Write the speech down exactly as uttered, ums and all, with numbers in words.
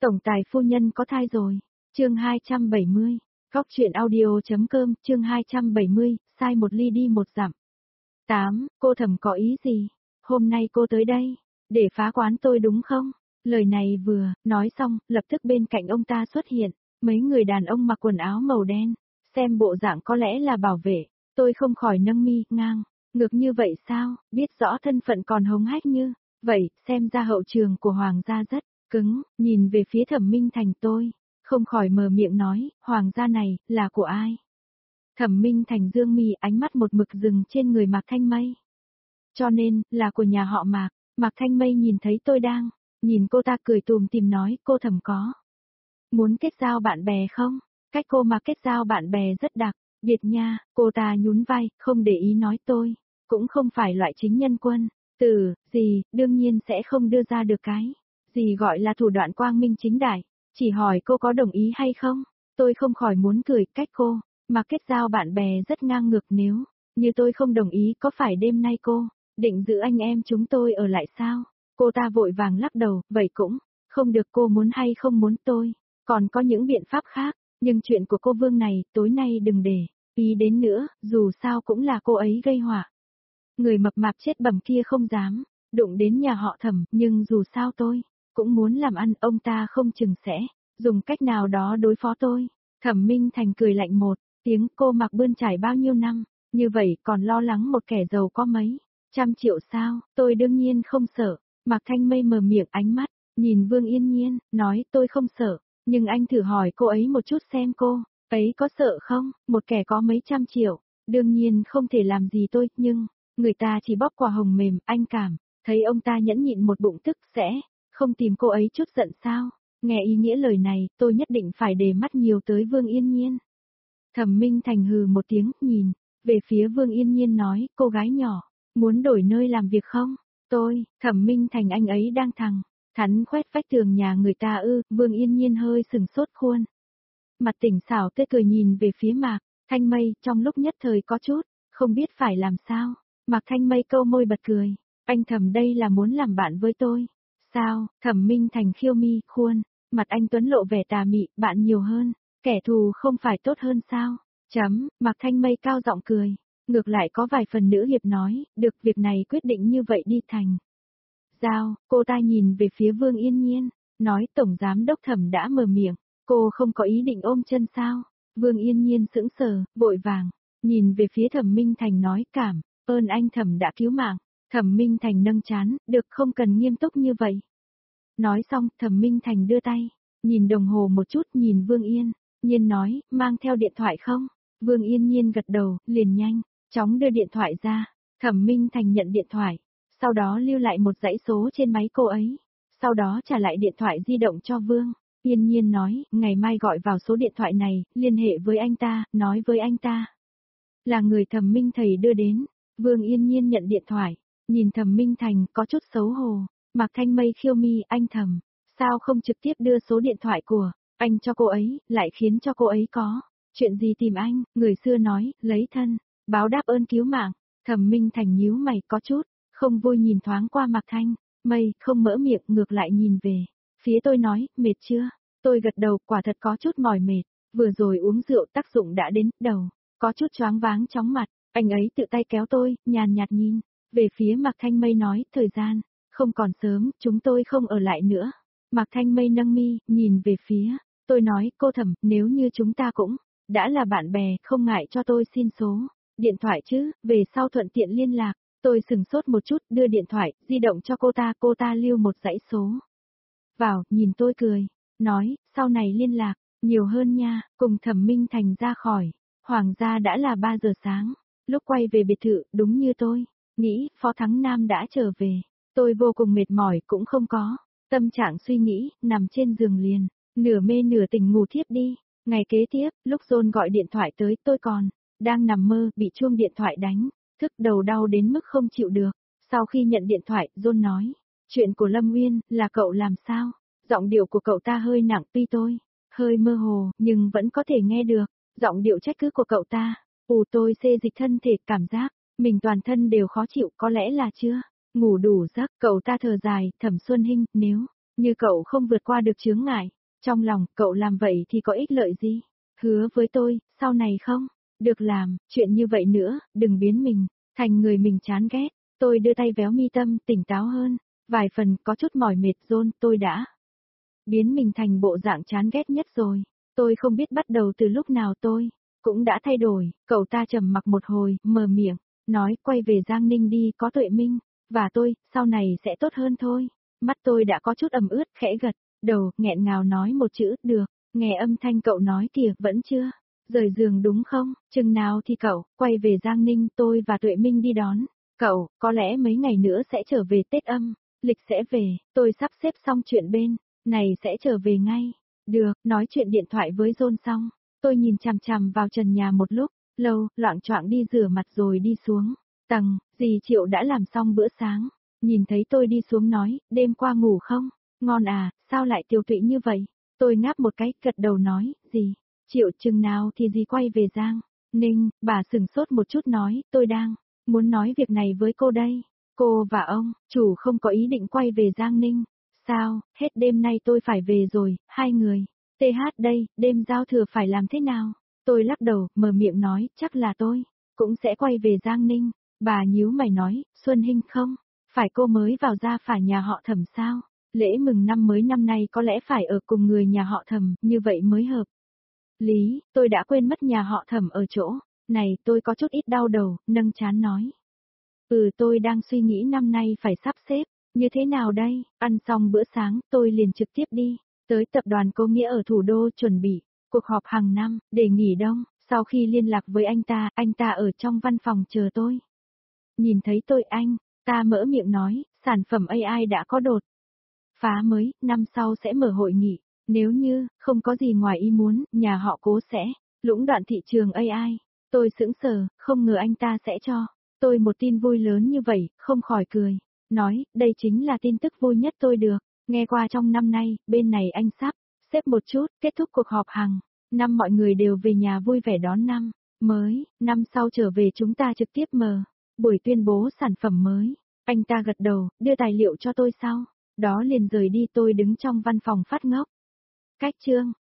Tổng tài phu nhân có thai rồi. Chương hai trăm bảy mươi. Góc truyện audio.com, chương hai trăm bảy mươi, sai một ly đi một dặm. tám. Cô Thẩm có ý gì? Hôm nay cô tới đây, để phá quán tôi đúng không? Lời này vừa nói xong, lập tức bên cạnh ông ta xuất hiện mấy người đàn ông mặc quần áo màu đen, xem bộ dạng có lẽ là bảo vệ. Tôi không khỏi nâng mi ngang, ngược như vậy sao? Biết rõ thân phận còn hống hách như vậy, xem ra hậu trường của Hoàng gia rất cứng. Nhìn về phía Thẩm Minh Thành, tôi không khỏi mở miệng nói, Hoàng gia này là của ai? Thẩm Minh Thành dương mi, ánh mắt một mực dừng trên người Mạc Thanh Mây. Cho nên, là của nhà họ Mạc. Mạc Thanh Mây nhìn thấy tôi đang nhìn cô ta, cười tùm tìm nói, cô Thẩm có muốn kết giao bạn bè không? Cách cô mà kết giao bạn bè rất đặc biệt nha. Cô ta nhún vai, không để ý nói, tôi cũng không phải loại chính nhân quân tử gì, đương nhiên sẽ không đưa ra được cái gì gọi là thủ đoạn quang minh chính đại. Chỉ hỏi cô có đồng ý hay không? Tôi không khỏi muốn cười, cách cô mà kết giao bạn bè rất ngang ngược, nếu như tôi không đồng ý, có phải đêm nay cô định giữ anh em chúng tôi ở lại sao? Cô ta vội vàng lắc đầu, vậy cũng không được, cô muốn hay không muốn tôi còn có những biện pháp khác, nhưng chuyện của cô Vương này, tối nay đừng để ý đến nữa, dù sao cũng là cô ấy gây họa. Người mập mạp chết bầm kia không dám đụng đến nhà họ Thẩm, nhưng dù sao tôi cũng muốn làm ăn, ông ta không chừng sẽ dùng cách nào đó đối phó tôi. Thẩm Minh Thành cười lạnh một tiếng, cô Mạc bươn trải bao nhiêu năm, như vậy còn lo lắng một kẻ giàu có mấy trăm triệu sao? Tôi đương nhiên không sợ. Mạc Thanh Mây mở miệng, ánh mắt nhìn Vương Yên Nhiên, nói, tôi không sợ, nhưng anh thử hỏi cô ấy một chút xem cô ấy có sợ không? Một kẻ có mấy trăm triệu, đương nhiên không thể làm gì tôi, nhưng người ta chỉ bóp quả hồng mềm, anh cảm thấy ông ta nhẫn nhịn một bụng tức sẽ không tìm cô ấy chút giận sao? Nghe ý nghĩa lời này, tôi nhất định phải để mắt nhiều tới Vương Yên Nhiên. Thẩm Minh Thành hừ một tiếng, nhìn về phía Vương Yên Nhiên nói, cô gái nhỏ, muốn đổi nơi làm việc không? Tôi, Thẩm Minh Thành, anh ấy đang thằng thắn khoét vách tường nhà người ta ư? Vương Yên Nhiên hơi sừng sốt, khuôn mặt tỉnh xảo tươi cười nhìn về phía Mạc Thanh Mây, trong lúc nhất thời có chút không biết phải làm sao. Mạc Thanh Mây câu môi bật cười, anh Thẩm đây là muốn làm bạn với tôi sao? Thẩm Minh Thành khiêu mi, khuôn mặt anh tuấn lộ vẻ tà mị, bạn nhiều hơn kẻ thù không phải tốt hơn sao? Chấm. Mạc Thanh Mây cao giọng cười, ngược lại có vài phần nữ hiệp nói, được, việc này quyết định như vậy đi thành giao. Cô ta nhìn về phía Vương Yên Nhiên, nói, tổng giám đốc Thẩm đã mở miệng, cô không có ý định ôm chân sao? Vương Yên Nhiên sững sờ, vội vàng nhìn về phía Thẩm Minh Thành nói, cảm ơn anh Thẩm đã cứu mạng. Thẩm Minh Thành nâng trán, được, không cần nghiêm túc như vậy. Nói xong, Thẩm Minh Thành đưa tay nhìn đồng hồ một chút, nhìn Vương Yên Nhiên nói, mang theo điện thoại không? Vương Yên Nhiên gật đầu, liền nhanh chóng đưa điện thoại ra. Thẩm Minh Thành nhận điện thoại, sau đó lưu lại một dãy số trên máy cô ấy, sau đó trả lại điện thoại di động cho Vương Yên Nhiên nói, ngày mai gọi vào số điện thoại này, liên hệ với anh ta, nói với anh ta là người Thẩm Minh thầy đưa đến. Vương Yên Nhiên nhận điện thoại, nhìn Thẩm Minh Thành có chút xấu hổ. Mạc Thanh Mây khiêu mi, anh Thẩm, sao không trực tiếp đưa số điện thoại của anh cho cô ấy, lại khiến cho cô ấy có chuyện gì tìm anh? Người xưa nói, lấy thân báo đáp ơn cứu mạng. Thẩm Minh Thành nhíu mày, có chút không vui nhìn thoáng qua Mạc Thanh Mây, không mở miệng, ngược lại nhìn về phía tôi nói, mệt chưa? Tôi gật đầu, quả thật có chút mỏi mệt, vừa rồi uống rượu tác dụng đã đến, đầu có chút choáng váng chóng mặt. Anh ấy tự tay kéo tôi, nhàn nhạt nhìn về phía Mạc Thanh Mây nói, thời gian không còn sớm, chúng tôi không ở lại nữa. Mạc Thanh Mây nâng mi, nhìn về phía tôi nói, cô Thẩm, nếu như chúng ta cũng đã là bạn bè, không ngại cho tôi xin số điện thoại chứ, về sau thuận tiện liên lạc. Tôi sừng sốt một chút, đưa điện thoại di động cho cô ta, cô ta lưu một dãy số vào, nhìn tôi cười, nói, sau này liên lạc nhiều hơn nha. Cùng Thẩm Minh Thành ra khỏi Hoàng gia đã là ba giờ sáng. Lúc quay về biệt thự, đúng như tôi nghĩ, Phó Thắng Nam đã trở về. Tôi vô cùng mệt mỏi, cũng không có tâm trạng suy nghĩ, nằm trên giường liền nửa mê nửa tỉnh ngủ thiếp đi. Ngày kế tiếp, lúc John gọi điện thoại tới, tôi còn đang nằm mơ, bị chuông điện thoại đánh thức, đầu đau đến mức không chịu được. Sau khi nhận điện thoại, John nói, chuyện của Lâm Uyên, là cậu làm sao? Giọng điệu của cậu ta hơi nặng, tuy tôi hơi mơ hồ, nhưng vẫn có thể nghe được giọng điệu trách cứ của cậu ta. Ù, tôi xê dịch thân thể, cảm giác mình toàn thân đều khó chịu, có lẽ là chưa ngủ đủ giấc. Cậu ta thở dài, Thẩm Xuân Hinh, nếu Như cậu không vượt qua được chướng ngại, trong lòng cậu làm vậy thì có ích lợi gì? Hứa với tôi, sau này không được làm chuyện như vậy nữa, đừng biến mình thành người mình chán ghét. Tôi đưa tay véo mi tâm, tỉnh táo hơn, vài phần có chút mỏi mệt. John, tôi đã biến mình thành bộ dạng chán ghét nhất rồi. Tôi không biết bắt đầu từ lúc nào tôi cũng đã thay đổi. Cậu ta trầm mặc một hồi, mở miệng, nói quay về Giang Ninh đi, có Tuệ Minh và tôi, sau này sẽ tốt hơn thôi. Mắt tôi đã có chút ẩm ướt, khẽ gật đầu, nghẹn ngào nói một chữ, được. Nghe âm thanh cậu nói kìa, vẫn chưa rời giường đúng không? Chừng nào thì cậu quay về Giang Ninh, tôi và Tuệ Minh đi đón cậu, có lẽ mấy ngày nữa sẽ trở về Tết âm lịch sẽ về, tôi sắp xếp xong chuyện bên này sẽ trở về ngay. Được, nói chuyện điện thoại với John xong, tôi nhìn chằm chằm vào trần nhà một lúc lâu, loạng choạng đi rửa mặt rồi đi xuống tầng. Dì Triệu đã làm xong bữa sáng, nhìn thấy tôi đi xuống nói, đêm qua ngủ không? Ngon à, sao lại tiêu tụy như vậy? Tôi ngáp một cái, gật đầu nói, gì? Triệu, chừng nào thì dì quay về Giang Ninh? Bà sừng sốt một chút nói, tôi đang muốn nói việc này với cô đây. Cô và ông chủ không có ý định quay về Giang Ninh. Sao, hết đêm nay tôi phải về rồi, hai người. tê hát đây, đêm giao thừa phải làm thế nào? Tôi lắc đầu, mở miệng nói, chắc là tôi cũng sẽ quay về Giang Ninh. Bà nhíu mày nói, Xuân Hinh không? Phải cô mới vào gia phả nhà họ Thẩm sao? Lễ mừng năm mới năm nay có lẽ phải ở cùng người nhà họ Thẩm, như vậy mới hợp lý. Tôi đã quên mất nhà họ Thẩm ở chỗ này, tôi có chút ít đau đầu, nâng trán nói. Ừ, tôi đang suy nghĩ năm nay phải sắp xếp như thế nào đây? Ăn xong bữa sáng, tôi liền trực tiếp đi tới tập đoàn Cô Nghĩa ở thủ đô chuẩn bị cuộc họp hàng năm để nghỉ đông. Sau khi liên lạc với anh ta, anh ta ở trong văn phòng chờ tôi. Nhìn thấy tôi, anh ta mở miệng nói, sản phẩm a i đã có đột phá mới, năm sau sẽ mở hội nghị. Nếu như không có gì ngoài ý muốn, nhà họ Cố sẽ lũng đoạn thị trường a i. Tôi sững sờ, không ngờ anh ta sẽ cho tôi một tin vui lớn như vậy, không khỏi cười. Nói, đây chính là tin tức vui nhất tôi được nghe qua trong năm nay. Bên này anh sắp xếp một chút, kết thúc cuộc họp hàng năm, mọi người đều về nhà vui vẻ đón năm mới. Năm sau trở về chúng ta trực tiếp mở buổi tuyên bố sản phẩm mới. Anh ta gật đầu, đưa tài liệu cho tôi sau đó liền rời đi. Tôi đứng trong văn phòng phát ngốc. Cách chương